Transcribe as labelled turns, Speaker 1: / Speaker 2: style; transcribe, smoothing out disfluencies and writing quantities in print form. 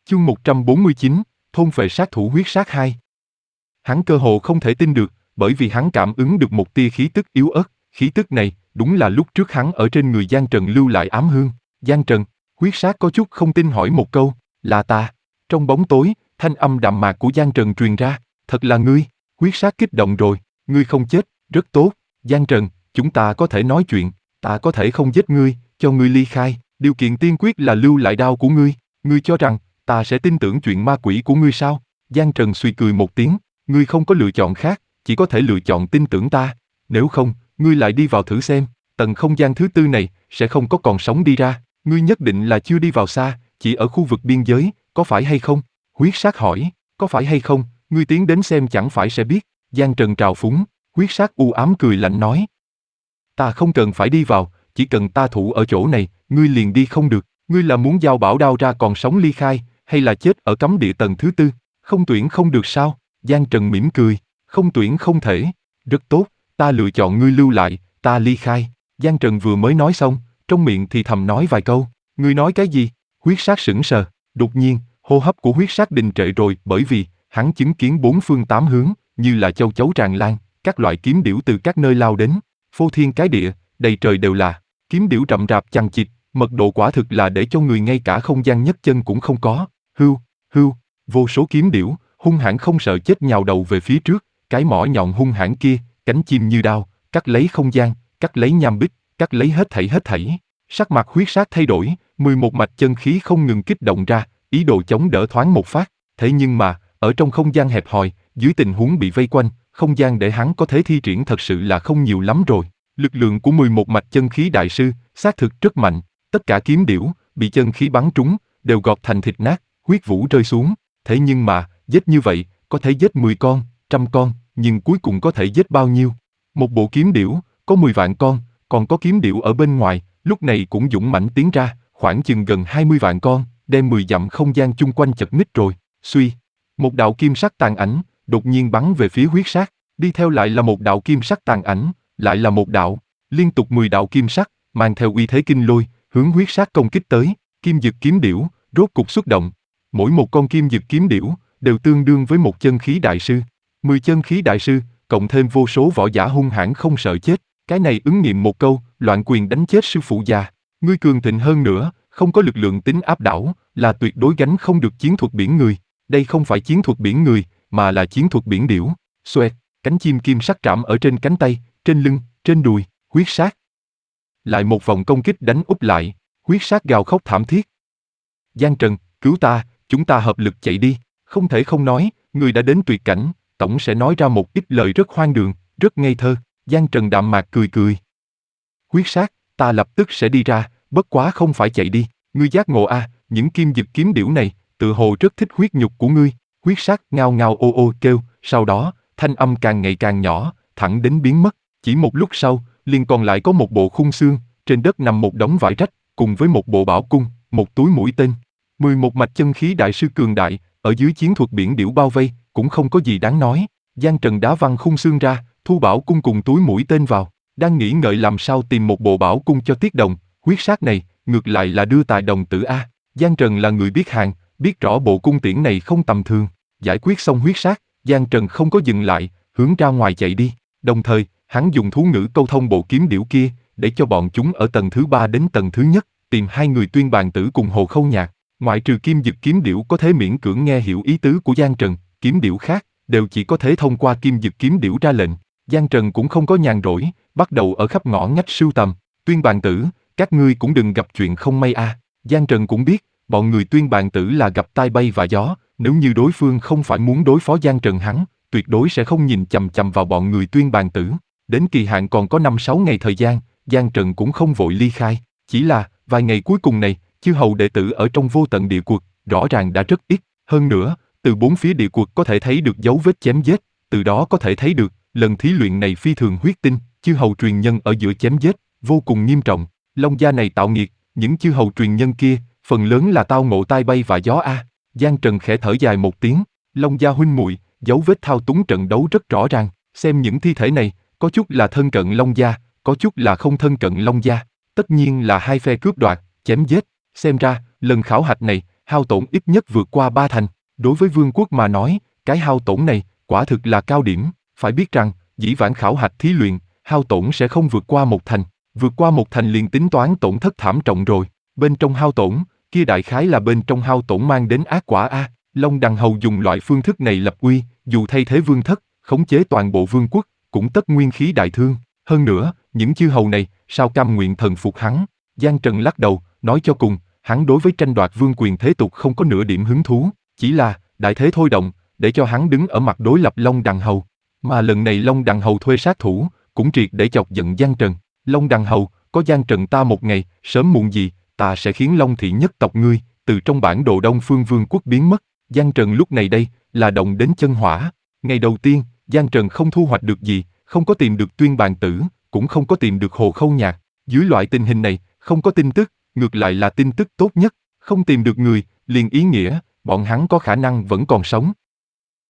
Speaker 1: Chương 149, thôn phệ sát thủ huyết sát 2. Hắn cơ hồ không thể tin được, bởi vì hắn cảm ứng được một tia khí tức yếu ớt, khí tức này, đúng là lúc trước hắn ở trên người Giang Trần lưu lại ám hương. Giang Trần, huyết sát có chút không tin hỏi một câu, là ta. Trong bóng tối, thanh âm đạm mạc của Giang Trần truyền ra, thật là ngươi. Huyết sát kích động rồi, ngươi không chết, rất tốt. Giang Trần, chúng ta có thể nói chuyện, ta có thể không giết ngươi, cho ngươi ly khai, điều kiện tiên quyết là lưu lại đao của ngươi. Ngươi cho rằng, ta sẽ tin tưởng chuyện ma quỷ của ngươi sao? Giang Trần suy cười một tiếng, ngươi không có lựa chọn khác, chỉ có thể lựa chọn tin tưởng ta. Nếu không, ngươi lại đi vào thử xem, tầng không gian thứ tư này sẽ không có còn sống đi ra. Ngươi nhất định là chưa đi vào xa, chỉ ở khu vực biên giới, có phải hay không? Huyết sát hỏi, có phải hay không? Ngươi tiến đến xem chẳng phải sẽ biết. Giang Trần trào phúng, huyết sát u ám cười lạnh nói. Ta không cần phải đi vào, chỉ cần ta thủ ở chỗ này, ngươi liền đi không được. Ngươi là muốn giao bảo đao ra còn sống ly khai, hay là chết ở cấm địa tầng thứ tư? Không tuyển không được sao? Giang Trần mỉm cười, không tuyển không thể. Rất tốt, ta lựa chọn ngươi lưu lại, ta ly khai. Giang Trần vừa mới nói xong, trong miệng thì thầm nói vài câu. Ngươi nói cái gì? Huyết sát sững sờ. Đột nhiên, hô hấp của huyết sát đình trệ rồi, bởi vì hắn chứng kiến bốn phương tám hướng, như là châu chấu tràn lan, các loại kiếm điểu từ các nơi lao đến, phô thiên cái địa, đầy trời đều là kiếm điểu rậm rạp chằng chịt, mật độ quả thực là để cho người ngay cả không gian nhấc chân cũng không có. Hưu, hưu, vô số kiếm điểu, hung hãn không sợ chết nhào đầu về phía trước, cái mỏ nhọn hung hãn kia, cánh chim như đao, cắt lấy không gian, cắt lấy nham bích, cắt lấy hết thảy. Sắc mặt huyết sát thay đổi, 11 mạch chân khí không ngừng kích động ra, ý đồ chống đỡ thoáng một phát. Thế nhưng mà, ở trong không gian hẹp hòi, dưới tình huống bị vây quanh, không gian để hắn có thể thi triển thật sự là không nhiều lắm rồi. Lực lượng của 11 mạch chân khí đại sư, xác thực rất mạnh. Tất cả kiếm điểu, bị chân khí bắn trúng, đều gọt thành thịt nát, huyết vũ rơi xuống. Thế nhưng mà, giết như vậy, có thể giết 10 con, 100 con, nhưng cuối cùng có thể giết bao nhiêu? Một bộ kiếm điểu, có 10 vạn con, còn có kiếm điểu ở bên ngoài, lúc này cũng dũng mãnh tiến ra, khoảng chừng gần 20 vạn con, đem 10 dặm không gian chung quanh chật ních rồi. Suy, một đạo kim sắc tàn ảnh, đột nhiên bắn về phía huyết sát, đi theo lại là một đạo kim sắc tàn ảnh, lại là một đạo, liên tục 10 đạo kim sắc, mang theo uy thế kinh lôi, hướng huyết sát công kích tới. Kim dực kiếm điểu, rốt cục xuất động. Mỗi một con kim dực kiếm điểu, đều tương đương với một chân khí đại sư. 10 chân khí đại sư, cộng thêm vô số võ giả hung hãn không sợ chết. Cái này ứng nghiệm một câu, loạn quyền đánh chết sư phụ già. Ngươi cường thịnh hơn nữa, không có lực lượng tính áp đảo, là tuyệt đối gánh không được chiến thuật biển người. Đây không phải chiến thuật biển người, mà là chiến thuật biển điểu. Xoẹt, cánh chim kim sắc trảm ở trên cánh tay, trên lưng, trên đùi, huyết sát. Lại một vòng công kích đánh úp lại, huyết sát gào khóc thảm thiết. Giang Trần, cứu ta, chúng ta hợp lực chạy đi. Không thể không nói, người đã đến tuyệt cảnh, tổng sẽ nói ra một ít lời rất hoang đường, rất ngây thơ. Giang Trần đạm mạc cười cười. Huyết sát, ta lập tức sẽ đi ra, bất quá không phải chạy đi. Ngươi giác ngộ a, những kim dực kiếm điểu này, tự hồ rất thích huyết nhục của ngươi. Huyết sát ngao ngao ô ô kêu, sau đó, thanh âm càng ngày càng nhỏ, thẳng đến biến mất. Chỉ một lúc sau, liền còn lại có một bộ khung xương, trên đất nằm một đống vải rách, cùng với một bộ bảo cung, một túi mũi tên. 11 mạch chân khí đại sư cường đại, ở dưới chiến thuật biển điểu bao vây, cũng không có gì đáng nói. Giang Trần đá văng khung xương ra, thu bảo cung cùng túi mũi tên vào, đang nghĩ ngợi làm sao tìm một bộ bảo cung cho Tiết Đồng. Huyết sát này, ngược lại là đưa tài đồng tử a. Giang Trần là người biết hàng, biết rõ bộ cung tiễn này không tầm thường. Giải quyết xong huyết sát, Giang Trần không có dừng lại, hướng ra ngoài chạy đi. Đồng thời, hắn dùng thú ngữ câu thông bộ kiếm điểu kia, để cho bọn chúng ở tầng thứ 3 đến tầng thứ nhất, tìm hai người Tuyên Bàn Tử cùng Hồ Khâu Nhạc. Ngoại trừ kim dực kiếm điểu có thể miễn cưỡng nghe hiểu ý tứ của Giang Trần, kiếm điểu khác, đều chỉ có thể thông qua kim dực kiếm điểu ra lệnh. Giang Trần cũng không có nhàn rỗi, bắt đầu ở khắp ngõ ngách sưu tầm. Tuyên Bàn Tử, các ngươi cũng đừng gặp chuyện không may a. Giang Trần cũng biết, bọn người Tuyên Bàn Tử là gặp tai bay và gió, nếu như đối phương không phải muốn đối phó Giang Trần hắn, tuyệt đối sẽ không nhìn chằm chằm vào bọn người Tuyên Bàn Tử. Đến kỳ hạn còn có 5-6 ngày thời gian, Giang Trần cũng không vội ly khai, chỉ là, vài ngày cuối cùng này, chư hầu đệ tử ở trong vô tận địa quật, rõ ràng đã rất ít, hơn nữa, từ bốn phía địa quật có thể thấy được dấu vết chém giết, từ đó có thể thấy được, lần thí luyện này phi thường huyết tinh, chư hầu truyền nhân ở giữa chém giết, vô cùng nghiêm trọng. Long gia này tạo nghiệt, những chư hầu truyền nhân kia, phần lớn là tao ngộ tai bay và gió a. Giang Trần khẽ thở dài một tiếng, Long gia huynh muội, dấu vết thao túng trận đấu rất rõ ràng, xem những thi thể này, có chút là thân cận Long gia, có chút là không thân cận Long gia, tất nhiên là hai phe cướp đoạt, chém giết. Xem ra, lần khảo hạch này, hao tổn ít nhất vượt qua 3 thành. Đối với vương quốc mà nói, cái hao tổn này, quả thực là cao điểm. Phải biết rằng, dĩ vãng khảo hạch thí luyện, hao tổn sẽ không vượt qua 1 thành. Vượt qua 1 thành liền tính toán tổn thất thảm trọng rồi. Bên trong hao tổn, kia đại khái là bên trong hao tổn mang đến ác quả a. Long Đằng Hầu dùng loại phương thức này lập uy, dù thay thế vương thất, khống chế toàn bộ vương quốc, cũng tất nguyên khí đại thương. Hơn nữa, những chư hầu này, sao cam nguyện thần phục hắn? Giang Trần lắc đầu, nói cho cùng, hắn đối với tranh đoạt vương quyền thế tục không có nửa điểm hứng thú, chỉ là, đại thế thôi động, để cho hắn đứng ở mặt đối lập Long Đằng Hầu. Mà lần này Long Đằng Hầu thuê sát thủ, cũng triệt để chọc giận Giang Trần. Long Đằng Hầu, có Giang Trần ta một ngày, sớm muộn gì, ta sẽ khiến Long thị nhất tộc ngươi, từ trong bản đồ Đông Phương Vương quốc biến mất. Giang Trần lúc này đây, là động đến chân hỏa. Ngày đầu tiên, Giang Trần không thu hoạch được gì, không có tìm được Tuyên Bàn Tử, cũng không có tìm được Hồ Khâu Nhạc. Dưới loại tình hình này, không có tin tức, ngược lại là tin tức tốt nhất, không tìm được người, liền ý nghĩa, bọn hắn có khả năng vẫn còn sống.